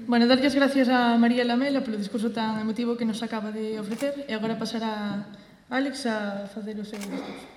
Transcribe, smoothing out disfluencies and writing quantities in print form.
Bueno, darlle as gracias a María Lamela polo discurso tan emotivo que nos acaba de ofrecer e agora pasará Álex a facer o seu discurso.